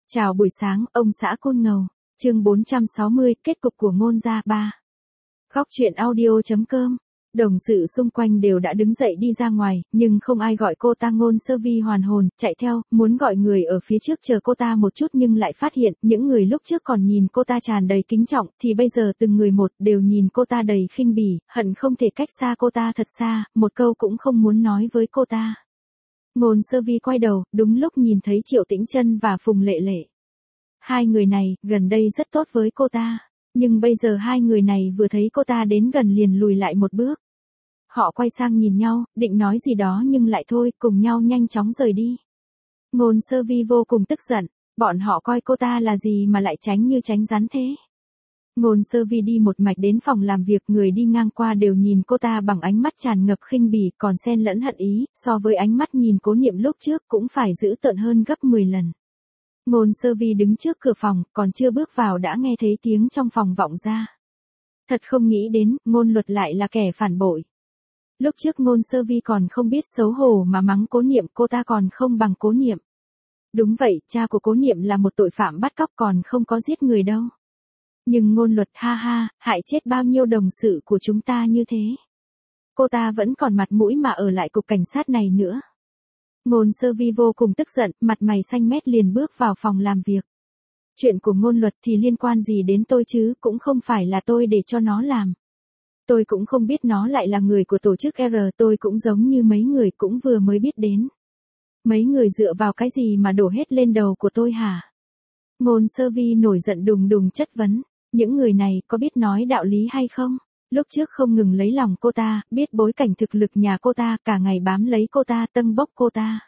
Chào buổi sáng, ông xã Côn Ngầu. Chương 460, kết cục của Ngôn gia 3. Góc truyện audio.com. Đồng sự xung quanh đều đã đứng dậy đi ra ngoài, nhưng không ai gọi cô ta. Ngôn Sơ Vi hoàn hồn, chạy theo, muốn gọi người ở phía trước chờ cô ta một chút nhưng lại phát hiện, những người lúc trước còn nhìn cô ta tràn đầy kính trọng, thì bây giờ từng người một đều nhìn cô ta đầy khinh bỉ, hận không thể cách xa cô ta thật xa, một câu cũng không muốn nói với cô ta. Ngôn Sơ Vi quay đầu, đúng lúc nhìn thấy Triệu Tĩnh Trân và Phùng Lệ Lệ. Hai người này, gần đây rất tốt với cô ta. Nhưng bây giờ hai người này vừa thấy cô ta đến gần liền lùi lại một bước. Họ quay sang nhìn nhau, định nói gì đó nhưng lại thôi, cùng nhau nhanh chóng rời đi. Ngôn Sơ Vi vô cùng tức giận, bọn họ coi cô ta là gì mà lại tránh như tránh rắn thế. Ngôn Sơ Vi đi một mạch đến phòng làm việc, người đi ngang qua đều nhìn cô ta bằng ánh mắt tràn ngập khinh bỉ, còn xen lẫn hận ý, so với ánh mắt nhìn Cố Niệm lúc trước cũng phải dữ tợn hơn gấp 10 lần. Ngôn Sơ Vi đứng trước cửa phòng, còn chưa bước vào đã nghe thấy tiếng trong phòng vọng ra. Thật không nghĩ đến, Ngôn Luật lại là kẻ phản bội. Lúc trước Ngôn Sơ Vi còn không biết xấu hổ mà mắng Cố Niệm, cô ta còn không bằng Cố Niệm. Đúng vậy, cha của Cố Niệm là một tội phạm bắt cóc còn không có giết người đâu. Nhưng Ngôn Luật ha ha, hại chết bao nhiêu đồng sự của chúng ta như thế. Cô ta vẫn còn mặt mũi mà ở lại cục cảnh sát này nữa. Ngôn Sơ Vi vô cùng tức giận, mặt mày xanh mét liền bước vào phòng làm việc. Chuyện của Ngôn Luật thì liên quan gì đến tôi chứ, cũng không phải là tôi để cho nó làm. Tôi cũng không biết nó lại là người của tổ chức R, tôi cũng giống như mấy người cũng vừa mới biết đến. Mấy người dựa vào cái gì mà đổ hết lên đầu của tôi hả? Ngôn Sơ Vi nổi giận đùng đùng chất vấn, những người này có biết nói đạo lý hay không? Lúc trước không ngừng lấy lòng cô ta, biết bối cảnh thực lực nhà cô ta, cả ngày bám lấy cô ta, tâng bốc cô ta.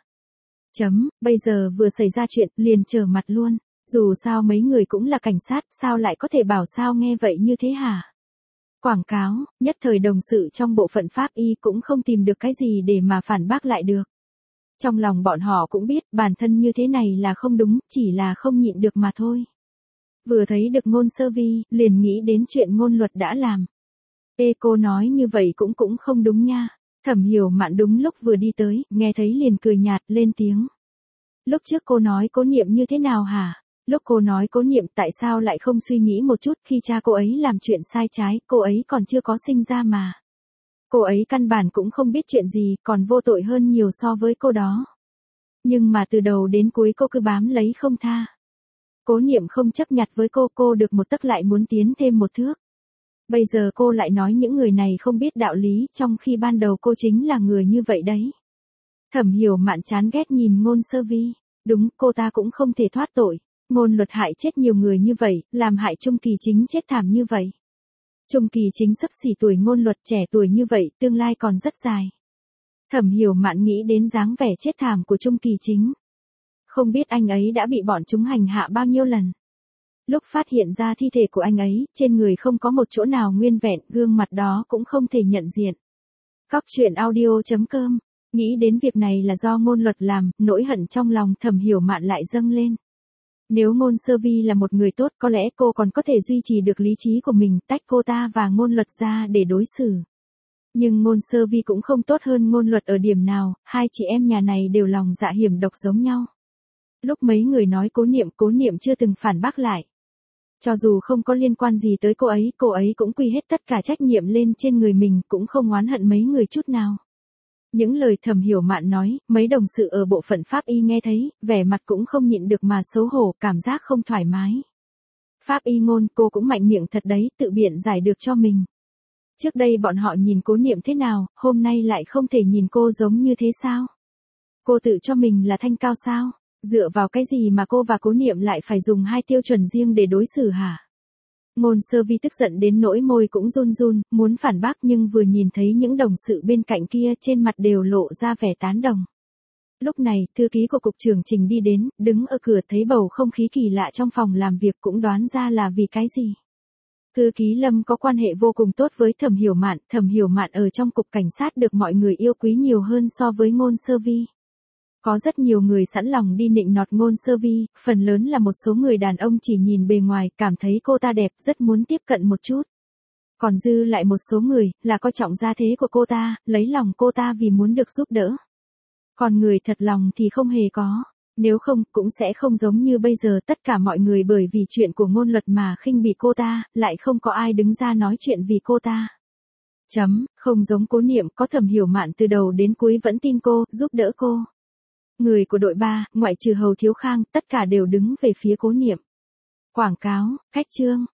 Bây giờ vừa xảy ra chuyện, liền trở mặt luôn. Dù sao mấy người cũng là cảnh sát, sao lại có thể bảo sao nghe vậy như thế hả? Quảng cáo, nhất thời đồng sự trong bộ phận pháp y cũng không tìm được cái gì để mà phản bác lại được. Trong lòng bọn họ cũng biết, bản thân như thế này là không đúng, chỉ là không nhịn được mà thôi. Vừa thấy được Ngôn Sơ Vi, liền nghĩ đến chuyện Ngôn Luật đã làm. Cô nói như vậy cũng không đúng nha. Thẩm Hiểu Mạn đúng lúc vừa đi tới, nghe thấy liền cười nhạt, lên tiếng. Lúc trước cô nói Cố Niệm như thế nào hả? Lúc cô nói Cố Niệm tại sao lại không suy nghĩ một chút khi cha cô ấy làm chuyện sai trái, cô ấy còn chưa có sinh ra mà. Cô ấy căn bản cũng không biết chuyện gì, còn vô tội hơn nhiều so với cô đó. Nhưng mà từ đầu đến cuối cô cứ bám lấy không tha. Cố Niệm không chấp nhặt với cô được một tấc lại muốn tiến thêm một thước. Bây giờ cô lại nói những người này không biết đạo lý, trong khi ban đầu cô chính là người như vậy đấy. Thẩm Hiểu Mạn chán ghét nhìn Ngôn Sơ Vi. Đúng, cô ta cũng không thể thoát tội. Ngôn Luật hại chết nhiều người như vậy, làm hại Trung Kỳ Chính chết thảm như vậy. Trung Kỳ Chính xấp xỉ tuổi Ngôn Luật, trẻ tuổi như vậy, tương lai còn rất dài. Thẩm Hiểu Mạn nghĩ đến dáng vẻ chết thảm của Trung Kỳ Chính. Không biết anh ấy đã bị bọn chúng hành hạ bao nhiêu lần. Lúc phát hiện ra thi thể của anh ấy, trên người không có một chỗ nào nguyên vẹn, gương mặt đó cũng không thể nhận diện. Góc truyện audio.com. Nghĩ đến việc này là do Ngôn Luật làm, nỗi hận trong lòng Thẩm Hiểu Mạn lại dâng lên. Nếu Ngôn Sơ Vi là một người tốt, có lẽ cô còn có thể duy trì được lý trí của mình, tách cô ta và Ngôn Luật ra để đối xử. Nhưng Ngôn Sơ Vi cũng không tốt hơn Ngôn Luật ở điểm nào, hai chị em nhà này đều lòng dạ hiểm độc giống nhau. Lúc mấy người nói Cố Niệm chưa từng phản bác lại. Cho dù không có liên quan gì tới cô ấy cũng quy hết tất cả trách nhiệm lên trên người mình, cũng không oán hận mấy người chút nào. Những lời Thẩm Hiểu Mạn nói, mấy đồng sự ở bộ phận pháp y nghe thấy, vẻ mặt cũng không nhịn được mà xấu hổ, cảm giác không thoải mái. Pháp y Ngôn, cô cũng mạnh miệng thật đấy, tự biện giải được cho mình. Trước đây bọn họ nhìn Cố Niệm thế nào, hôm nay lại không thể nhìn cô giống như thế sao? Cô tự cho mình là thanh cao sao? Dựa vào cái gì mà cô và Cố Niệm lại phải dùng hai tiêu chuẩn riêng để đối xử hả? Ngôn Sơ Vi tức giận đến nỗi môi cũng run run, muốn phản bác nhưng vừa nhìn thấy những đồng sự bên cạnh kia trên mặt đều lộ ra vẻ tán đồng. Lúc này, thư ký của cục trưởng Trình đi đến, đứng ở cửa thấy bầu không khí kỳ lạ trong phòng làm việc cũng đoán ra là vì cái gì. Thư ký Lâm có quan hệ vô cùng tốt với Thẩm Hiểu Mạn ở trong cục cảnh sát được mọi người yêu quý nhiều hơn so với Ngôn Sơ Vi. Có rất nhiều người sẵn lòng đi nịnh nọt Ngôn Sơ Vi, phần lớn là một số người đàn ông chỉ nhìn bề ngoài, cảm thấy cô ta đẹp, rất muốn tiếp cận một chút. Còn dư lại một số người, là coi trọng gia thế của cô ta, lấy lòng cô ta vì muốn được giúp đỡ. Còn người thật lòng thì không hề có. Nếu không, cũng sẽ không giống như bây giờ tất cả mọi người bởi vì chuyện của Ngôn Luật mà khinh bỉ cô ta, lại không có ai đứng ra nói chuyện vì cô ta. Không giống Cố Niệm, có Thẩm Hiểu Mạn từ đầu đến cuối vẫn tin cô, giúp đỡ cô. Người của đội 3, ngoại trừ Hầu Thiếu Khang, tất cả đều đứng về phía Cố Niệm. Quảng cáo, khách chương.